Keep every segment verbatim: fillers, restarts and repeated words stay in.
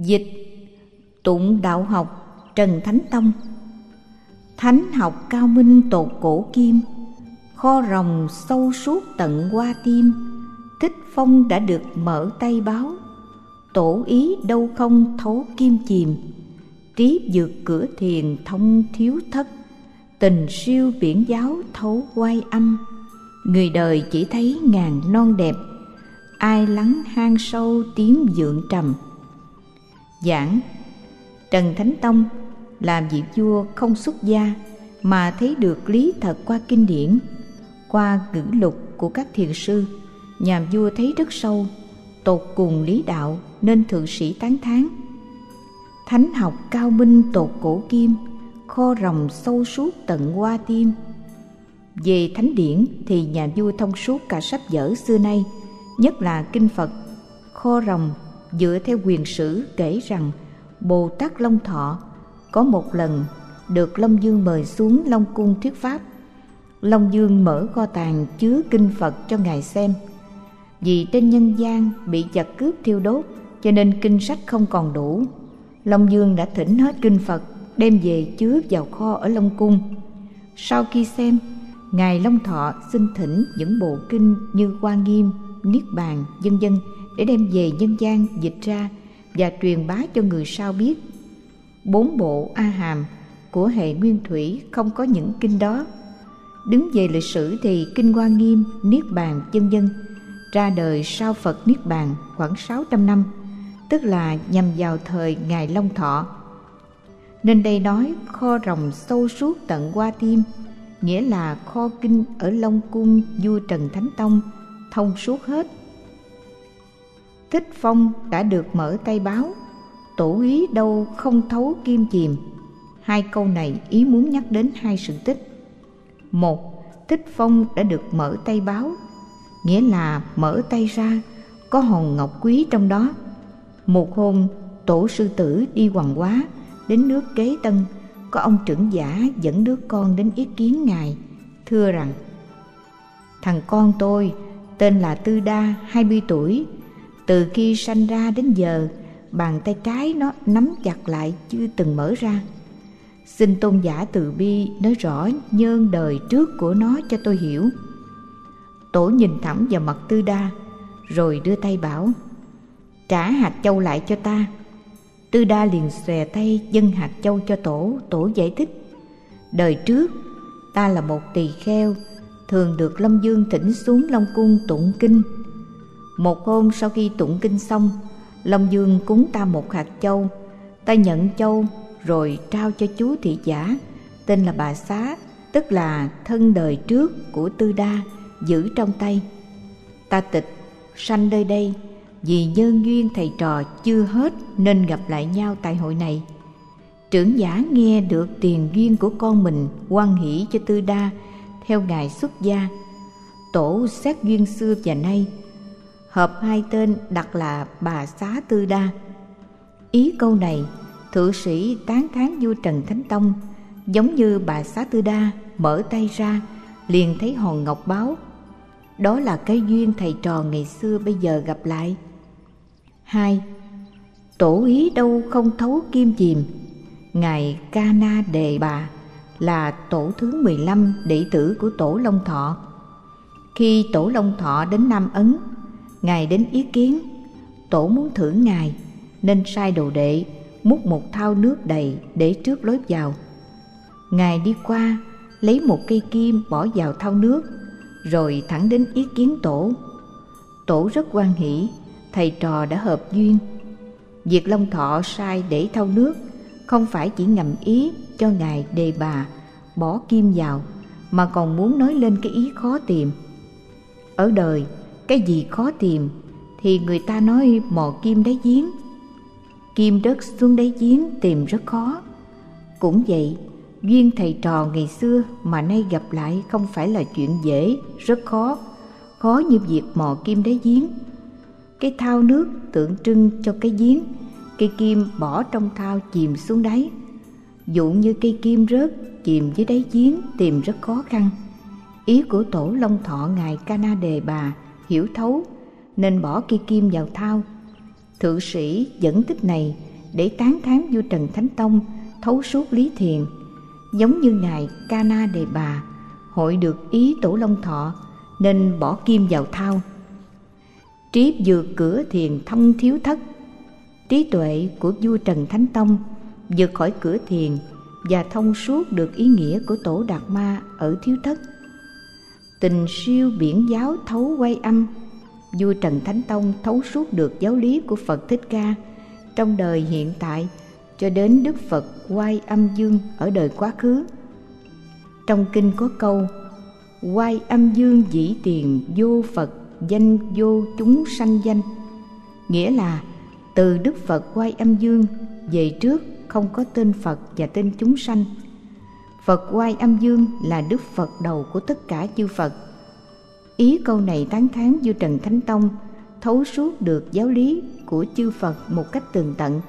Dịch Tụng đạo học Trần Thánh Tông. Thánh học cao minh tột cổ kim, kho ròng sâu suốt tận qua tim. Thích Phong đã được mở tay báo, tổ ý đâu không thấu kim chìm. Trí vượt cửa thiền thông thiếu thất, tình siêu biển giáo thấu quay âm. Người đời chỉ thấy ngàn non đẹp, ai lắng hang sâu tiếng vượng trầm. Giảng Trần Thánh Tông làm vị vua không xuất gia mà thấy được lý thật qua kinh điển, qua ngữ lục của các thiền sư. Nhà vua thấy rất sâu, tột cùng lý đạo nên thượng sĩ tán thán. Thánh học cao minh tột cổ kim, kho ròng sâu suốt tận qua tim. Về thánh điển thì nhà vua thông suốt cả sách vở xưa nay, nhất là kinh Phật. Kho ròng dựa theo quyền sử kể rằng Bồ Tát Long Thọ có một lần được Long Dương mời xuống Long Cung thuyết pháp. Long Dương mở kho tàng chứa kinh Phật cho ngài xem. Vì trên nhân gian bị giặc cướp thiêu đốt cho nên kinh sách không còn đủ. Long Dương đã thỉnh hết kinh Phật đem về chứa vào kho ở Long Cung. Sau khi xem, ngài Long Thọ xin thỉnh những bộ kinh như Hoa Nghiêm, Niết Bàn, vân vân để đem về nhân gian dịch ra và truyền bá cho người sau biết. Bốn bộ A Hàm của hệ Nguyên Thủy không có những kinh đó. Đứng về lịch sử thì kinh Hoa Nghiêm, Niết Bàn, vân vân ra đời sau Phật Niết Bàn khoảng sáu trăm năm, tức là nhằm vào thời ngài Long Thọ. Nên đây nói kho ròng sâu suốt tận qua tim, nghĩa là kho kinh ở Long Cung vua Trần Thánh Tông thông suốt hết. Thích Phong đã được mở tay báo, tổ ý đâu không thấu kim chìm. Hai câu này ý muốn nhắc đến hai sự tích. Một, Thích Phong đã được mở tay báo, nghĩa là mở tay ra có hòn ngọc quý trong đó. Một hôm, tổ sư tử đi Hoàng Hóa đến nước Kế Tân, có ông trưởng giả dẫn đứa con đến ý kiến ngài, thưa rằng: thằng con tôi tên là Tư Đa, hai mươi tuổi. Từ khi sanh ra đến giờ, bàn tay trái nó nắm chặt lại chưa từng mở ra. Xin tôn giả từ bi nói rõ nhân đời trước của nó cho tôi hiểu. Tổ nhìn thẳng vào mặt Tư Đa rồi đưa tay bảo: trả hạt châu lại cho ta. Tư Đa liền xòe tay dâng hạt châu cho tổ. Tổ giải thích: đời trước ta là một tỳ kheo, thường được Long Dương thỉnh xuống Long Cung tụng kinh. Một hôm sau khi tụng kinh xong, Long Dương cúng ta một hạt châu. Ta nhận châu rồi trao cho chú thị giả tên là Bà Xá, tức là thân đời trước của Tư Đa, giữ trong tay. Ta tịch sanh nơi đây vì nhân duyên thầy trò chưa hết nên gặp lại nhau tại hội này. Trưởng giả nghe được tiền duyên của con mình, hoan hỷ cho Tư Đa theo ngài xuất gia. Tổ xét duyên xưa và nay, hợp hai tên đặt là Bà Xá Tư Đa. Ý câu này thượng sĩ tán thán vua Trần Thánh Tông, giống như Bà Xá Tư Đa mở tay ra liền thấy hòn ngọc báo. Đó là cái duyên thầy trò ngày xưa bây giờ gặp lại. Hai, tổ ý đâu không thấu kim chìm. Ngài Ca Na Đề Bà là tổ thứ mười lăm đệ tử của tổ Long Thọ. Khi tổ Long Thọ đến Nam Ấn, ngài đến ý kiến. Tổ muốn thưởng ngài nên sai đồ đệ múc một thau nước đầy để trước lối vào. Ngài đi qua lấy một cây kim bỏ vào thau nước rồi thẳng đến ý kiến tổ. Tổ rất hoan hỷ, thầy trò đã hợp duyên. Việc Long Thọ sai để thau nước không phải chỉ ngầm ý cho ngài Đề Bà bỏ kim vào, mà còn muốn nói lên cái ý khó tìm. Ở đời, cái gì khó tìm thì người ta nói mò kim đáy giếng. Kim rớt xuống đáy giếng tìm rất khó. Cũng vậy, duyên thầy trò ngày xưa mà nay gặp lại không phải là chuyện dễ, rất khó. Khó như việc mò kim đáy giếng. Cái thau nước tượng trưng cho cái giếng, cây kim bỏ trong thau chìm xuống đáy. Dụ như cây kim rớt chìm dưới đáy giếng tìm rất khó khăn. Ý của tổ Long Thọ ngài Ca Na Đề Bà hiểu thấu nên bỏ cây kim vào thau. Thượng sĩ dẫn tích này để tán thán vua Trần Thánh Tông thấu suốt lý thiền, giống như ngài Ca Na Đề Bà hội được ý Tổ Long Thọ nên bỏ kim vào thao. Trí vượt cửa thiền thông thiếu thất. Trí tuệ của vua Trần Thánh Tông vượt khỏi cửa thiền và thông suốt được ý nghĩa của Tổ Đạt Ma ở thiếu thất. Tình siêu biển giáo thấu quay âm. Vua Trần Thánh Tông thấu suốt được giáo lý của Phật Thích Ca trong đời hiện tại cho đến Đức Phật Quay Âm Dương ở đời quá khứ. Trong kinh có câu: Quay Âm Dương dĩ tiền vô Phật danh vô chúng sanh danh, nghĩa là từ Đức Phật Quay Âm Dương về trước không có tên Phật và tên chúng sanh. Phật Quay Âm Dương là Đức Phật đầu của tất cả chư Phật. Ý câu này tán thán vua Trần Thánh Tông thấu suốt được giáo lý của chư Phật một cách tường tận.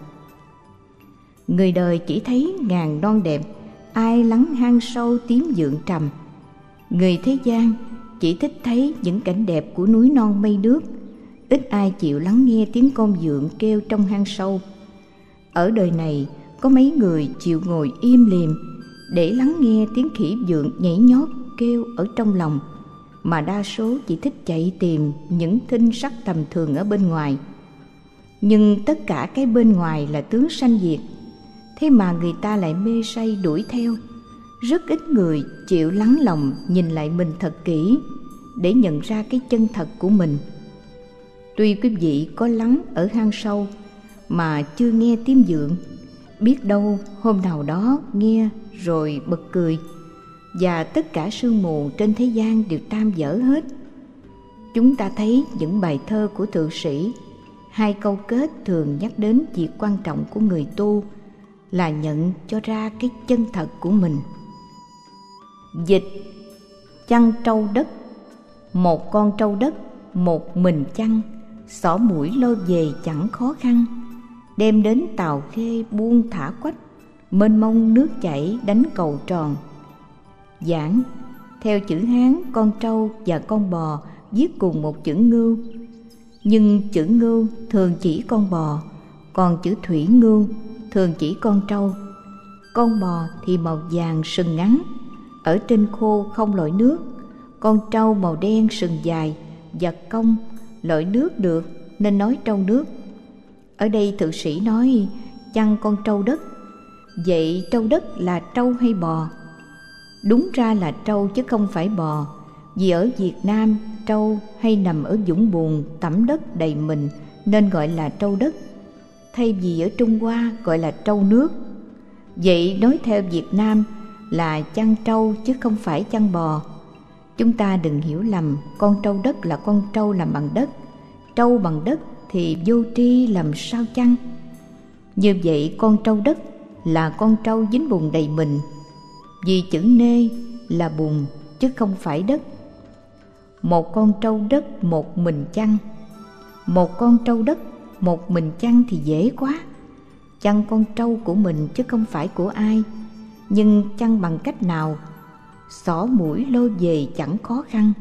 Người đời chỉ thấy ngàn non đẹp, ai lắng hang sâu tím dượng trầm. Người thế gian chỉ thích thấy những cảnh đẹp của núi non mây nước, ít ai chịu lắng nghe tiếng con dượng kêu trong hang sâu. Ở đời này có mấy người chịu ngồi im lìm để lắng nghe tiếng khỉ dượng nhảy nhót kêu ở trong lòng, mà đa số chỉ thích chạy tìm những thinh sắc tầm thường ở bên ngoài. Nhưng tất cả cái bên ngoài là tướng sanh diệt, thế mà người ta lại mê say đuổi theo. Rất ít người chịu lắng lòng nhìn lại mình thật kỹ để nhận ra cái chân thật của mình. Tuy quý vị có lắng ở hang sâu mà chưa nghe tiếng dượng, biết đâu hôm nào đó nghe rồi bật cười, và tất cả sương mù trên thế gian đều tan vỡ hết. Chúng ta thấy những bài thơ của thượng sĩ, hai câu kết thường nhắc đến việc quan trọng của người tu là nhận cho ra cái chân thật của mình. Dịch: chăn trâu đất. Một con trâu đất một mình chăn, xỏ mũi lôi về chẳng khó khăn. Đem đến Tàu Khê buông thả quách, mênh mông nước chảy đánh cầu tròn. Giảng: theo chữ Hán, con trâu và con bò viết cùng một chữ ngưu, nhưng chữ ngưu thường chỉ con bò, còn chữ thủy ngưu thường chỉ con trâu. Con bò thì màu vàng sừng ngắn, ở trên khô không lội nước. Con trâu màu đen sừng dài, và cong, lội nước được nên nói trâu nước. Ở đây thượng sĩ nói chăn con trâu đất. Vậy trâu đất là trâu hay bò? Đúng ra là trâu chứ không phải bò, vì ở Việt Nam trâu hay nằm ở vũng bùn tẩm đất đầy mình nên gọi là trâu đất, thay vì ở Trung Hoa gọi là trâu nước. Vậy nói theo Việt Nam là chăn trâu chứ không phải chăn bò. Chúng ta đừng hiểu lầm, con trâu đất là con trâu làm bằng đất, trâu bằng đất thì vô tri làm sao chăng? Như vậy con trâu đất là con trâu dính bùn đầy mình, vì chữ nê là bùn chứ không phải đất. Một con trâu đất một mình chăn. Một con trâu đất một mình chăn thì dễ quá, chăn con trâu của mình chứ không phải của ai. Nhưng chăn bằng cách nào? Xỏ mũi lôi về chẳng khó khăn.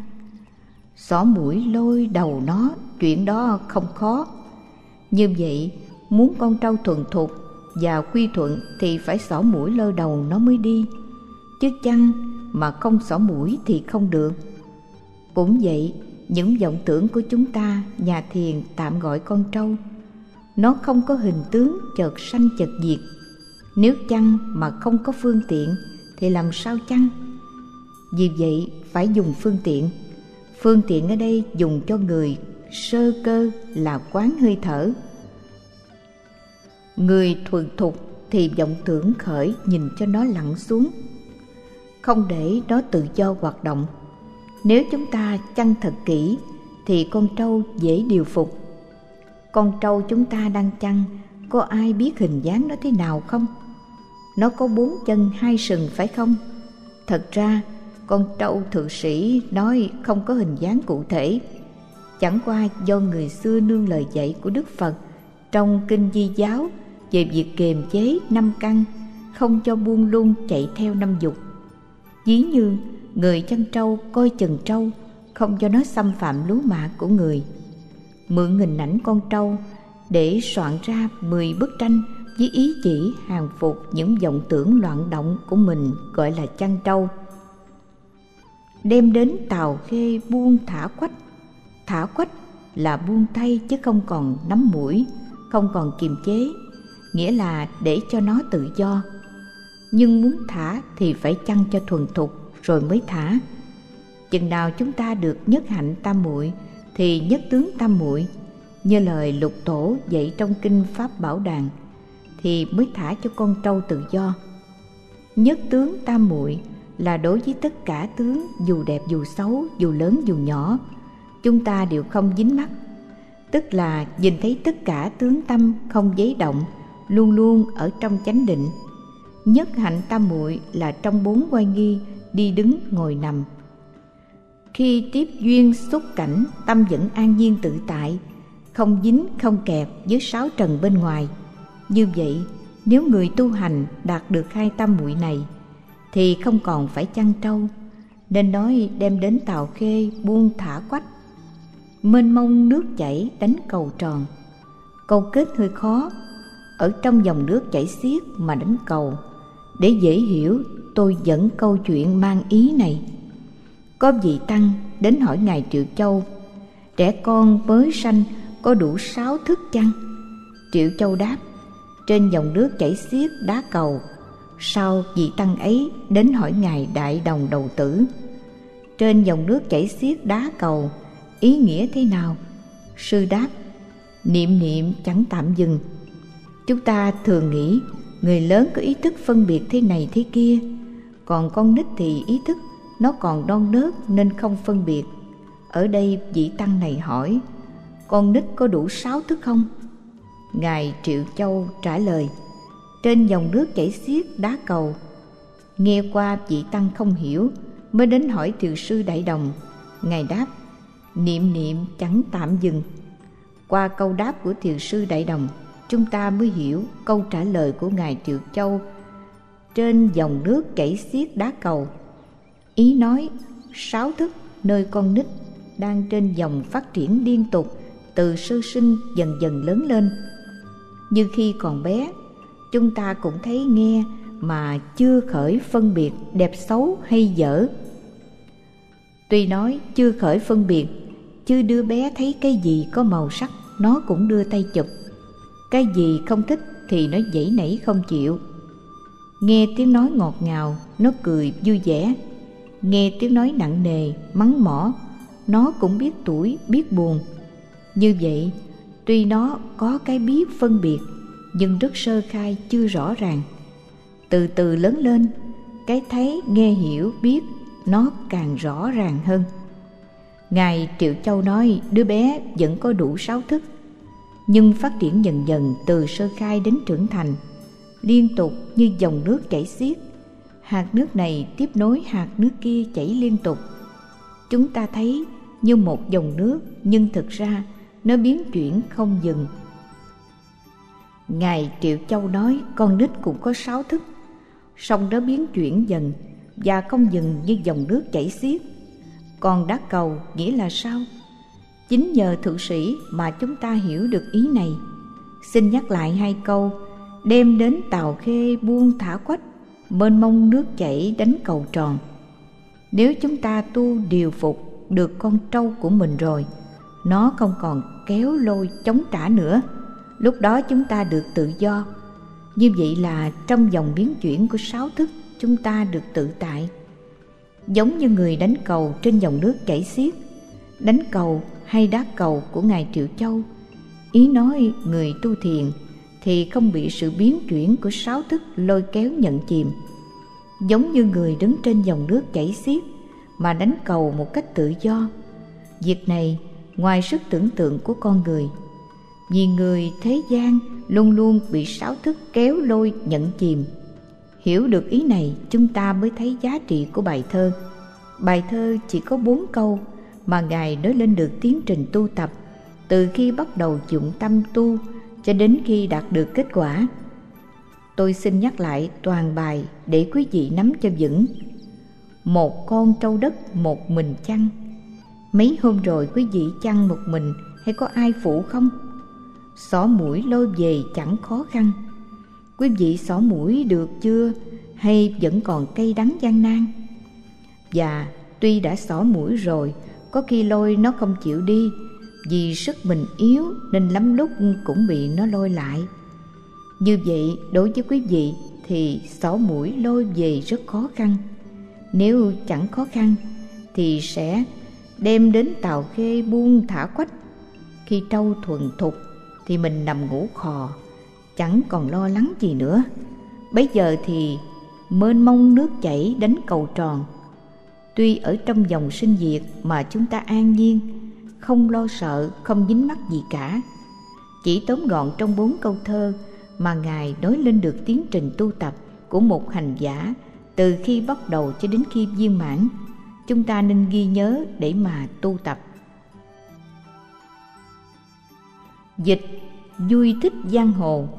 Xỏ mũi lôi đầu nó, chuyện đó không khó. Như vậy, muốn con trâu thuần thục và quy thuận thì phải xỏ mũi lôi đầu nó mới đi, chứ chăn mà không xỏ mũi thì không được. Cũng vậy, những vọng tưởng của chúng ta, nhà thiền tạm gọi con trâu, nó không có hình tướng chợt sanh chợt diệt. Nếu chăn mà không có phương tiện thì làm sao chăn? Vì vậy phải dùng phương tiện. Phương tiện ở đây dùng cho người sơ cơ là quán hơi thở. Người thuần thục thì vọng tưởng khởi nhìn cho nó lặn xuống, không để nó tự do hoạt động. Nếu chúng ta chăn thật kỹ thì con trâu dễ điều phục. Con trâu chúng ta đang chăn, có ai biết hình dáng nó thế nào không? Nó có bốn chân hai sừng phải không? Thật ra con trâu thượng sĩ nói không có hình dáng cụ thể, chẳng qua do người xưa nương lời dạy của Đức Phật trong Kinh Di Giáo về việc kiềm chế năm căn, không cho buông lung chạy theo năm dục. Ví như người chăn trâu coi chừng trâu, không cho nó xâm phạm lúa mạ của người. Mượn hình ảnh con trâu để soạn ra mười bức tranh với ý chỉ hàng phục những vọng tưởng loạn động của mình gọi là chăn trâu. Đem đến tàu khê buông thả quách. Thả quách là buông tay chứ không còn nắm mũi, không còn kiềm chế, nghĩa là để cho nó tự do. Nhưng muốn thả thì phải chăn cho thuần thục rồi mới thả. Chừng nào chúng ta được nhất hạnh tam muội thì nhất tướng tam muội, như lời Lục Tổ dạy trong kinh Pháp Bảo Đàn, thì mới thả cho con trâu tự do. Nhất tướng tam muội là đối với tất cả tướng, dù đẹp dù xấu, dù lớn dù nhỏ, chúng ta đều không dính mắc, tức là nhìn thấy tất cả tướng tâm không giấy động, luôn luôn ở trong chánh định. Nhất hạnh tam muội là trong bốn oai nghi, đi đứng ngồi nằm. Khi tiếp duyên xúc cảnh, tâm vẫn an nhiên tự tại, không dính không kẹp với sáu trần bên ngoài. Như vậy, nếu người tu hành đạt được hai tam muội này thì không còn phải chăn trâu, nên nói đem đến tàu khê buông thả quách. Mênh mông nước chảy đánh cầu tròn. Câu kết hơi khó, ở trong dòng nước chảy xiết mà đánh cầu. Để dễ hiểu, tôi dẫn câu chuyện mang ý này. Có vị tăng đến hỏi Ngài Triệu Châu: trẻ con mới sanh có đủ sáu thức chăng? Triệu Châu đáp: trên dòng nước chảy xiết đá cầu. Sau vị tăng ấy đến hỏi Ngài Đại Đồng Đầu Tử: trên dòng nước chảy xiết đá cầu, ý nghĩa thế nào? Sư đáp: niệm niệm chẳng tạm dừng. Chúng ta thường nghĩ người lớn có ý thức phân biệt thế này thế kia, còn con nít thì ý thức nó còn non nớt nên không phân biệt. Ở đây vị tăng này hỏi: con nít có đủ sáu thức không? Ngài Triệu Châu trả lời: trên dòng nước chảy xiết đá cầu. Nghe qua vị tăng không hiểu, mới đến hỏi Thiều sư Đại Đồng. Ngài đáp: niệm niệm chẳng tạm dừng. Qua câu đáp của Thiều sư Đại Đồng, chúng ta mới hiểu câu trả lời của Ngài Triệu Châu: trên dòng nước chảy xiết đá cầu. Ý nói sáu thức nơi con nít đang trên dòng phát triển liên tục, từ sơ sinh dần dần lớn lên. Như khi còn bé, chúng ta cũng thấy nghe mà chưa khởi phân biệt đẹp xấu hay dở. Tuy nói chưa khởi phân biệt, chứ đứa bé thấy cái gì có màu sắc nó cũng đưa tay chụp, cái gì không thích thì nó giãy nảy không chịu. Nghe tiếng nói ngọt ngào nó cười vui vẻ, nghe tiếng nói nặng nề mắng mỏ nó cũng biết tủi biết buồn. Như vậy, tuy nó có cái biết phân biệt nhưng rất sơ khai chưa rõ ràng. Từ từ lớn lên, cái thấy nghe hiểu biết nó càng rõ ràng hơn. Ngài Triệu Châu nói đứa bé vẫn có đủ sáu thức, nhưng phát triển dần dần từ sơ khai đến trưởng thành, liên tục như dòng nước chảy xiết. Hạt nước này tiếp nối hạt nước kia chảy liên tục. Chúng ta thấy như một dòng nước, nhưng thực ra nó biến chuyển không dừng. Ngài Triệu Châu nói con nít cũng có sáu thức, song nó biến chuyển dần và không dừng như dòng nước chảy xiết. Còn đá cầu nghĩa là sao? Chính nhờ Thượng Sĩ mà chúng ta hiểu được ý này. Xin nhắc lại hai câu: đem đến tàu khê buông thả quách, mênh mông nước chảy đánh cầu tròn. Nếu chúng ta tu điều phục được con trâu của mình rồi, nó không còn kéo lôi chống trả nữa, lúc đó chúng ta được tự do. Như vậy là trong dòng biến chuyển của sáu thức, chúng ta được tự tại. Giống như người đánh cầu trên dòng nước chảy xiết. Đánh cầu hay đá cầu của Ngài Triệu Châu, ý nói người tu thiền thì không bị sự biến chuyển của sáu thức lôi kéo nhận chìm. Giống như người đứng trên dòng nước chảy xiết mà đánh cầu một cách tự do. Việc này ngoài sức tưởng tượng của con người, vì người thế gian luôn luôn bị sáu thức kéo lôi nhận chìm. Hiểu được ý này, chúng ta mới thấy giá trị của bài thơ. Bài thơ chỉ có bốn câu mà Ngài nói lên được tiến trình tu tập, từ khi bắt đầu dụng tâm tu cho đến khi đạt được kết quả. Tôi xin nhắc lại toàn bài để quý vị nắm cho vững. Một con trâu đất một mình chăn. Mấy hôm rồi quý vị chăn một mình hay có ai phụ không? Xỏ mũi lôi về chẳng khó khăn. Quý vị xỏ mũi được chưa, hay vẫn còn cay đắng gian nan? Và tuy đã xỏ mũi rồi, có khi lôi nó không chịu đi, vì sức mình yếu nên lắm lúc cũng bị nó lôi lại. Như vậy, đối với quý vị thì xỏ mũi lôi về rất khó khăn. Nếu chẳng khó khăn thì sẽ đem đến tàu khê buông thả quách. Khi trâu thuần thục thì mình nằm ngủ khò, chẳng còn lo lắng gì nữa. Bấy giờ thì mênh mông nước chảy đánh cầu tròn. Tuy ở trong dòng sinh diệt mà chúng ta an nhiên, không lo sợ, không dính mắc gì cả. Chỉ tóm gọn trong bốn câu thơ mà Ngài nói lên được tiến trình tu tập của một hành giả từ khi bắt đầu cho đến khi viên mãn. Chúng ta nên ghi nhớ để mà tu tập. Dịch vui thích giang hồ.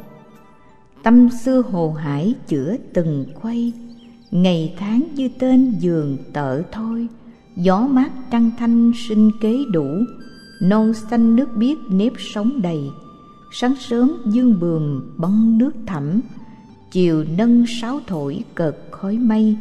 Tâm xưa hồ hải chữa từng khuây, ngày tháng như tên giường tợ thôi. Gió mát trăng thanh sinh kế đủ, non xanh nước biếc nếp sống đầy. Sáng sớm dương bườm băng nước thẳm, chiều nâng sáo thổi cợt khói mây.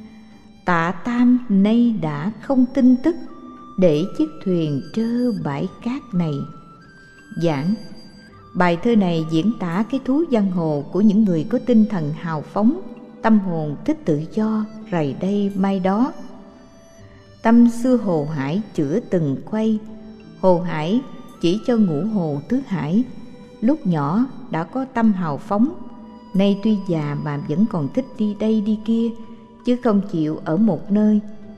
Tạ Tam nay đã không tin tức, để chiếc thuyền trơ bãi cát này. Giảng. Bài thơ này diễn tả cái thú giang hồ của những người có tinh thần hào phóng, tâm hồn thích tự do, rày đây mai đó. Tâm xưa hồ hải chữa từng quay. Hồ hải chỉ cho ngũ hồ tứ hải. Lúc nhỏ đã có tâm hào phóng, nay tuy già mà vẫn còn thích đi đây đi kia, chứ không chịu ở một nơi.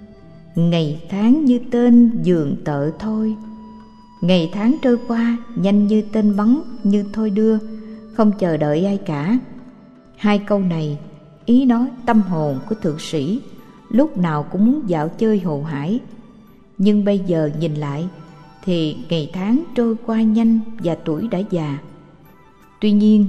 Ngày tháng như tên giường tợ thôi. Ngày tháng trôi qua nhanh như tên bắn, như thôi đưa, không chờ đợi ai cả. Hai câu này ý nói tâm hồn của thượng sĩ lúc nào cũng muốn dạo chơi hồ hải. Nhưng bây giờ nhìn lại thì ngày tháng trôi qua nhanh và tuổi đã già. Tuy nhiên,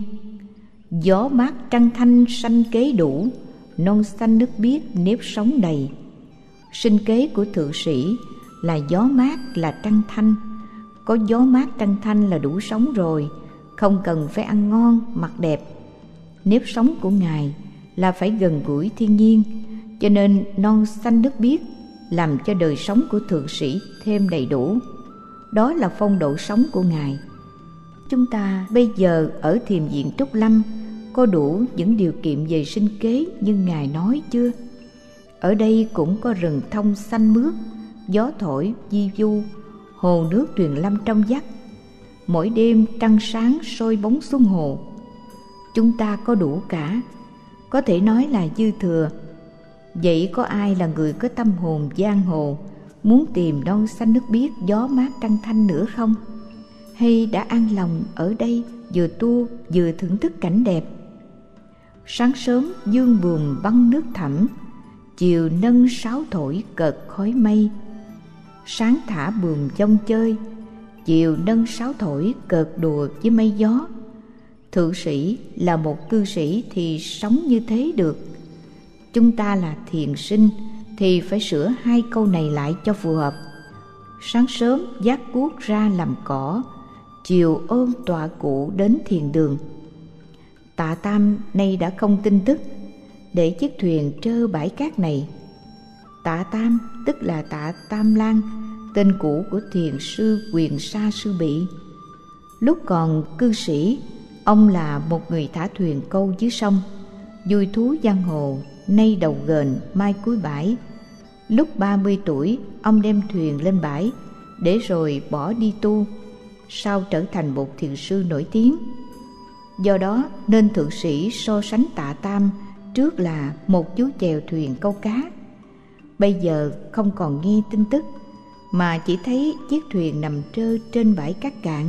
gió mát trăng thanh sanh kế đủ, non xanh nước biếc nếp sống đầy. Sinh kế của thượng sĩ là gió mát, là trăng thanh. Có gió mát trăng thanh là đủ sống rồi, không cần phải ăn ngon mặc đẹp. Nếp sống của Ngài là phải gần gũi thiên nhiên, cho nên non xanh nước biếc làm cho đời sống của thượng sĩ thêm đầy đủ. Đó là phong độ sống của Ngài. Chúng ta bây giờ ở thiền viện Trúc Lâm có đủ những điều kiện về sinh kế như Ngài nói chưa? Ở đây cũng có rừng thông xanh mướt, gió thổi vi vu, hồ nước tuyền lâm trong vắt. Mỗi đêm trăng sáng soi bóng xuống hồ. Chúng ta có đủ cả, có thể nói là dư thừa. Vậy có ai là người có tâm hồn giang hồ, muốn tìm non xanh nước biếc, gió mát trăng thanh nữa không? Hay đã an lòng ở đây vừa tu vừa thưởng thức cảnh đẹp? Sáng sớm dương buồm băng nước thẳm, chiều nâng sáo thổi cợt khói mây. Sáng thả buồm dông chơi, chiều nâng sáo thổi cợt đùa với mây gió. Thượng sĩ là một cư sĩ thì sống như thế được. Chúng ta là thiền sinh thì phải sửa hai câu này lại cho phù hợp. Sáng sớm vác cuốc ra làm cỏ, chiều ôm tọa cụ đến thiền đường. Tạ Tam nay đã không tin tức, để chiếc thuyền trơ bãi cát này. Tạ Tam tức là Tạ Tam Lan, tên cũ của thiền sư Quyền Sa Sư Bị. Lúc còn cư sĩ, ông là một người thả thuyền câu dưới sông, vui thú giang hồ, nay đầu ghềnh mai cuối bãi. Lúc ba mươi tuổi, ông đem thuyền lên bãi, để rồi bỏ đi tu, sau trở thành một thiền sư nổi tiếng. Do đó nên thượng sĩ so sánh Tạ Tam trước là một chú chèo thuyền câu cá. Bây giờ không còn nghe tin tức, mà chỉ thấy chiếc thuyền nằm trơ trên bãi cát cạn.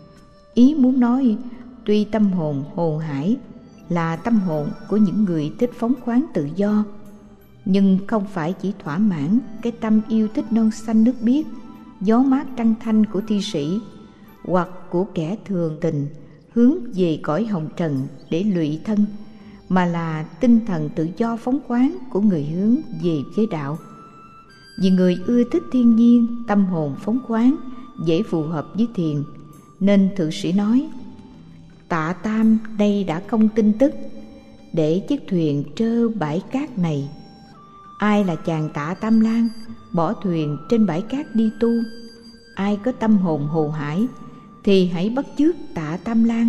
Ý muốn nói, tuy tâm hồn hồ hải là tâm hồn của những người thích phóng khoáng tự do, nhưng không phải chỉ thỏa mãn cái tâm yêu thích non xanh nước biếc, gió mát trăng thanh của thi sĩ, hoặc của kẻ thường tình hướng về cõi hồng trần để lụy thân, mà là tinh thần tự do phóng khoáng của người hướng về giới đạo. Vì người ưa thích thiên nhiên, tâm hồn phóng khoáng, dễ phù hợp với thiền, nên thượng sĩ nói: Tạ Tam nay đã không tin tức, để chiếc thuyền trơ bãi cát này. Ai là chàng Tạ Tam Lang bỏ thuyền trên bãi cát đi tu? Ai có tâm hồn hồ hải thì hãy bắt chước Tạ Tam Lang.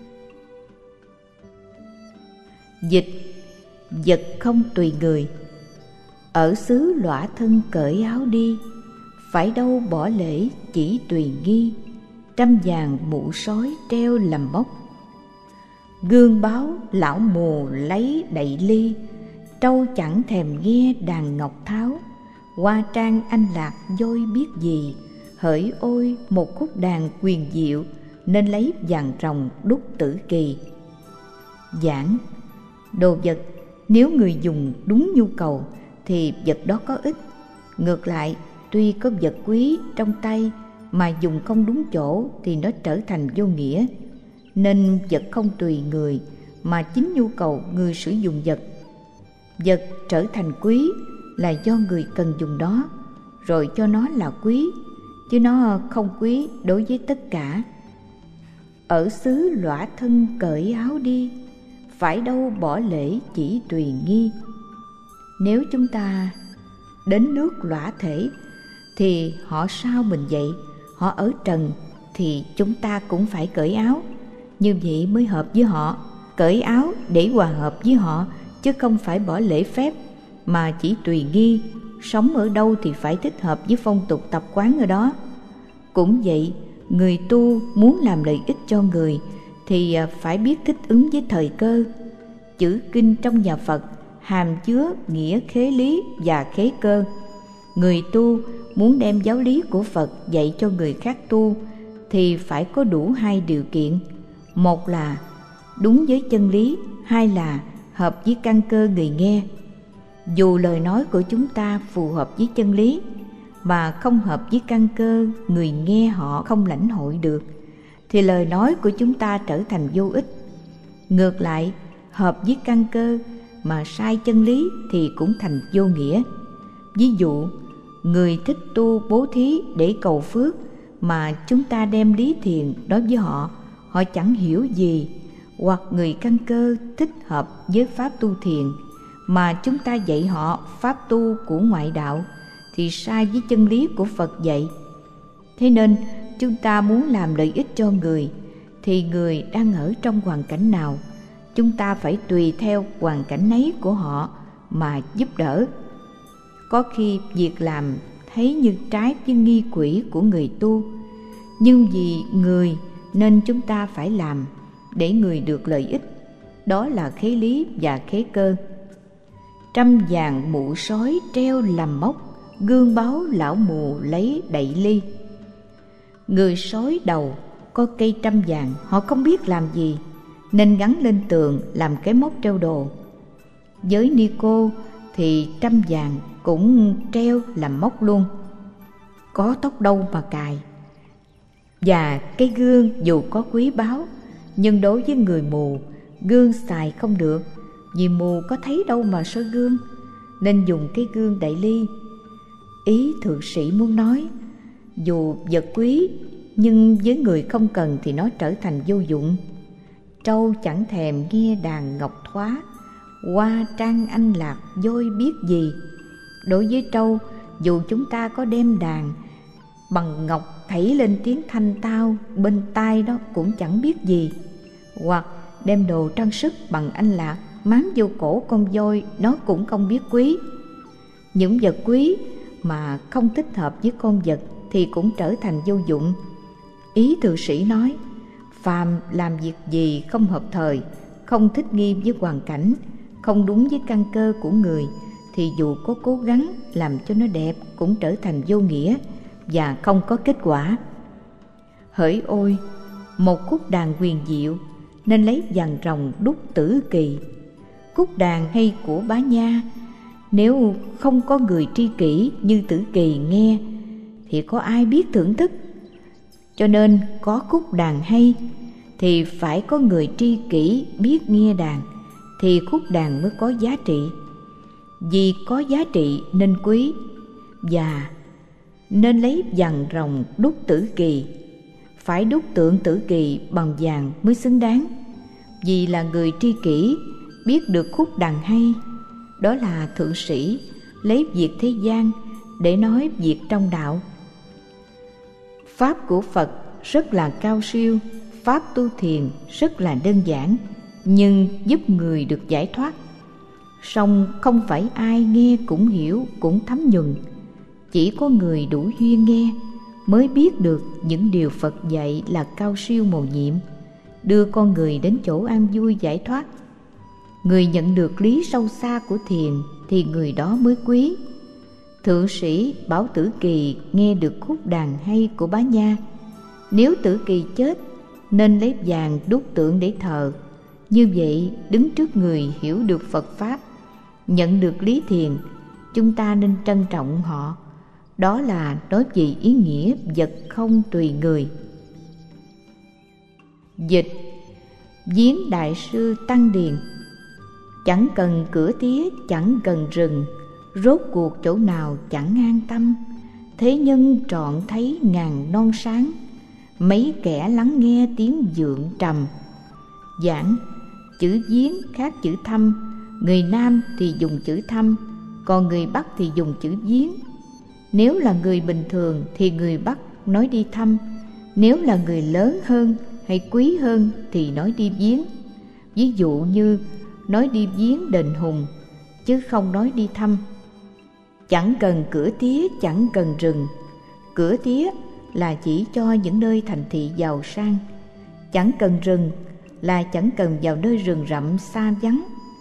Dịch: vật không tùy người. Ở xứ Lõa Thân cởi áo đi, phải đâu bỏ lễ chỉ tùy nghi. Trăm vàng mũ sói treo làm mốc, gương báo lão mù lấy đậy ly. Trâu chẳng thèm nghe đàn ngọc tháo, hoa trang anh lạc dôi biết gì. Hỡi ôi một khúc đàn quyền diệu, nên lấy vàng ròng đúc tử kỳ. Giảng: đồ vật nếu người dùng đúng nhu cầu thì vật đó có ích. Ngược lại, tuy có vật quý trong tay mà dùng không đúng chỗ thì nó trở thành vô nghĩa. Nên vật không tùy người, mà chính nhu cầu người sử dụng vật. Vật trở thành quý là do người cần dùng đó, rồi cho nó là quý, chứ nó không quý đối với tất cả. Ở xứ Lõa Thân cởi áo đi, phải đâu bỏ lễ chỉ tùy nghi. Nếu chúng ta đến nước lõa thể thì họ sao mình vậy? Họ ở trần thì chúng ta cũng phải cởi áo, như vậy mới hợp với họ. Cởi áo để hòa hợp với họ, chứ không phải bỏ lễ phép mà chỉ tùy nghi. Sống ở đâu thì phải thích hợp với phong tục tập quán ở đó. Cũng vậy, người tu muốn làm lợi ích cho người thì phải biết thích ứng với thời cơ. Chữ kinh trong nhà Phật hàm chứa nghĩa khế lý và khế cơ. Người tu muốn đem giáo lý của Phật dạy cho người khác tu thì phải có đủ hai điều kiện. Một là đúng với chân lý, hai là hợp với căn cơ người nghe. Dù lời nói của chúng ta phù hợp với chân lý mà không hợp với căn cơ người nghe họ không lãnh hội được, thì lời nói của chúng ta trở thành vô ích. Ngược lại, hợp với căn cơ mà sai chân lý thì cũng thành vô nghĩa. Ví dụ, người thích tu bố thí để cầu phước mà chúng ta đem lý thiền đối với họ, họ chẳng hiểu gì. Hoặc người căn cơ thích hợp với pháp tu thiền mà chúng ta dạy họ pháp tu của ngoại đạo thì sai với chân lý của Phật dạy. Thế nên chúng ta muốn làm lợi ích cho người thì người đang ở trong hoàn cảnh nào, chúng ta phải tùy theo hoàn cảnh ấy của họ mà giúp đỡ. Có khi việc làm thấy như trái với nghi quỹ của người tu, nhưng vì người nên chúng ta phải làm để người được lợi ích. Đó là khế lý và khế cơ. Trăm vàng mũ sói treo làm mốc, gương báo lão mù lấy đậy ly. Người sói đầu có cây trăm vàng, họ không biết làm gì nên gắn lên tường làm cái mốc treo đồ. Với ni cô thì trăm vàng cũng treo làm mốc luôn, có tóc đâu mà cài. Và cái gương dù có quý báu, nhưng đối với người mù, gương xài không được, vì mù có thấy đâu mà soi gương, nên dùng cái gương đậy ly. Ý thượng sĩ muốn nói, dù vật quý, nhưng với người không cần thì nó trở thành vô dụng. Trâu chẳng thèm nghe đàn ngọc thoá, hoa trang anh lạc dôi biết gì. Đối với trâu, dù chúng ta có đem đàn bằng ngọc thảy lên tiếng thanh tao bên tai đó cũng chẳng biết gì. Hoặc đem đồ trang sức bằng anh lạc máng vô cổ con voi, nó cũng không biết quý. Những vật quý mà không thích hợp với con vật thì cũng trở thành vô dụng. Ý thượng sĩ nói, phàm làm việc gì không hợp thời, không thích nghi với hoàn cảnh, không đúng với căn cơ của người, thì dù có cố gắng làm cho nó đẹp cũng trở thành vô nghĩa và không có kết quả. Hỡi ôi, một khúc đàn huyền diệu nên lấy vàng ròng đúc tử kỳ. Khúc đàn hay của Bá Nha, nếu không có người tri kỷ như Tử Kỳ nghe thì có ai biết thưởng thức. Cho nên có khúc đàn hay thì phải có người tri kỷ biết nghe đàn, thì khúc đàn mới có giá trị. Vì có giá trị nên quý, và nên lấy vàng ròng đúc tử kỳ. phải đúc tượng Tử Kỳ bằng vàng mới xứng đáng, vì là người tri kỷ, biết được khúc đàn hay. Đó là thượng sĩ lấy việc thế gian để nói việc trong đạo. Pháp của Phật rất là cao siêu, pháp tu thiền rất là đơn giản, nhưng giúp người được giải thoát. Song không phải ai nghe cũng hiểu cũng thấm nhuần, chỉ có người đủ duyên nghe mới biết được những điều Phật dạy là cao siêu mầu nhiệm, đưa con người đến chỗ an vui giải thoát. Người nhận được lý sâu xa của thiền thì người đó mới quý. Thượng sĩ bảo Tử Kỳ nghe được khúc đàn hay của Bá Nha. Nếu Tử Kỳ chết nên lấy vàng đúc tượng để thờ. Như vậy đứng trước người hiểu được Phật Pháp, nhận được lý thiền, chúng ta nên trân trọng họ. Đó là nói về ý nghĩa vật không tùy người. Dịch: Viếng Đại sư Tăng Điền. Chẳng cần cửa tía, chẳng cần rừng, rốt cuộc chỗ nào chẳng an tâm. Thế nhân trọn thấy ngàn non sáng, mấy kẻ lắng nghe tiếng vượng trầm. Giảng: chữ viếng khác chữ thăm. Người Nam thì dùng chữ thăm, còn người Bắc thì dùng chữ viếng. Nếu là người bình thường thì người Bắc nói đi thăm, nếu là người lớn hơn hay quý hơn thì nói đi viếng. Ví dụ như nói đi viếng đền Hùng, chứ không nói đi thăm. Chẳng cần cửa tía, chẳng cần rừng. Cửa tía là chỉ cho những nơi thành thị giàu sang. Chẳng cần rừng là chẳng cần vào nơi rừng rậm xa vắng.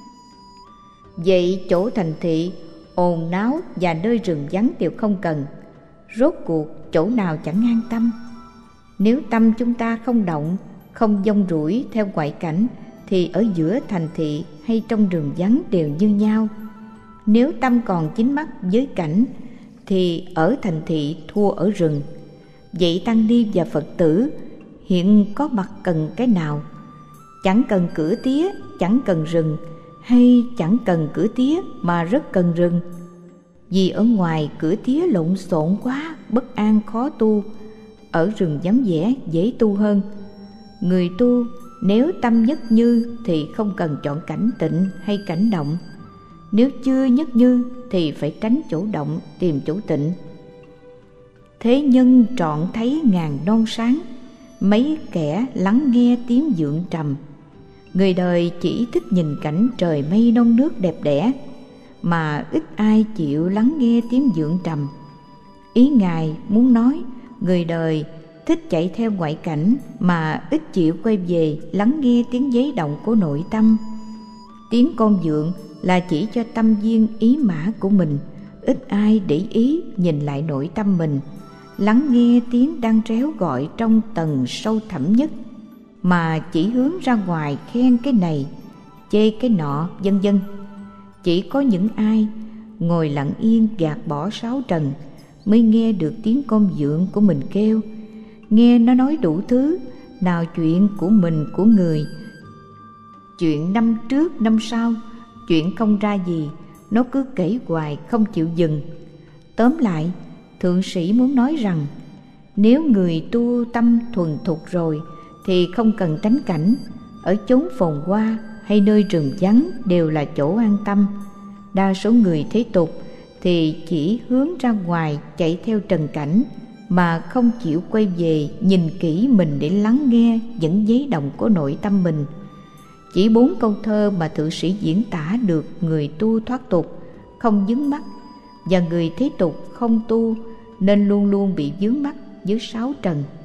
Vậy chỗ thành thị ồn náo và nơi rừng vắng đều không cần. Rốt cuộc chỗ nào chẳng an tâm. Nếu tâm chúng ta không động, không dông rủi theo ngoại cảnh, thì ở giữa thành thị hay trong rừng vắng đều như nhau. Nếu tâm còn dính mắc với cảnh, thì ở thành thị thua ở rừng. Vậy tăng ni và Phật tử hiện có mặt cần cái nào? Chẳng cần cửa tía, chẳng cần rừng, hay chẳng cần cửa tía mà rất cần rừng? Vì ở ngoài cửa tía lộn xộn quá, bất an khó tu, ở rừng vắng vẻ dễ tu hơn. Người tu nếu tâm nhất như thì không cần chọn cảnh tịnh hay cảnh động. Nếu chưa nhất như thì phải tránh chỗ động, tìm chỗ tịnh. Thế nhân trọn thấy ngàn non sáng, mấy kẻ lắng nghe tiếng vượng trầm. Người đời chỉ thích nhìn cảnh trời mây non nước đẹp đẽ, mà ít ai chịu lắng nghe tiếng vượng trầm. Ý Ngài muốn nói người đời thích chạy theo ngoại cảnh mà ít chịu quay về lắng nghe tiếng giấy động của nội tâm. Tiếng con vượng là chỉ cho tâm viên ý mã của mình, ít ai để ý nhìn lại nội tâm mình, lắng nghe tiếng đang réo gọi trong tầng sâu thẳm nhất, mà chỉ hướng ra ngoài khen cái này, chê cái nọ, vân vân. Chỉ có những ai ngồi lặng yên gạt bỏ sáu trần mới nghe được tiếng con vượng của mình kêu. Nghe nó nói đủ thứ, nào chuyện của mình của người, chuyện năm trước năm sau, chuyện không ra gì, nó cứ kể hoài không chịu dừng. Tóm lại, thượng sĩ muốn nói rằng nếu người tu tâm thuần thục rồi thì không cần tránh cảnh. Ở chốn phồn hoa hay nơi rừng vắng đều là chỗ an tâm. Đa số người thế tục thì chỉ hướng ra ngoài chạy theo trần cảnh, mà không chịu quay về nhìn kỹ mình để lắng nghe những giấy động của nội tâm mình. Chỉ bốn câu thơ mà thượng sĩ diễn tả được người tu thoát tục, không vướng mắc, và người thế tục không tu nên luôn luôn bị vướng mắc dưới sáu trần.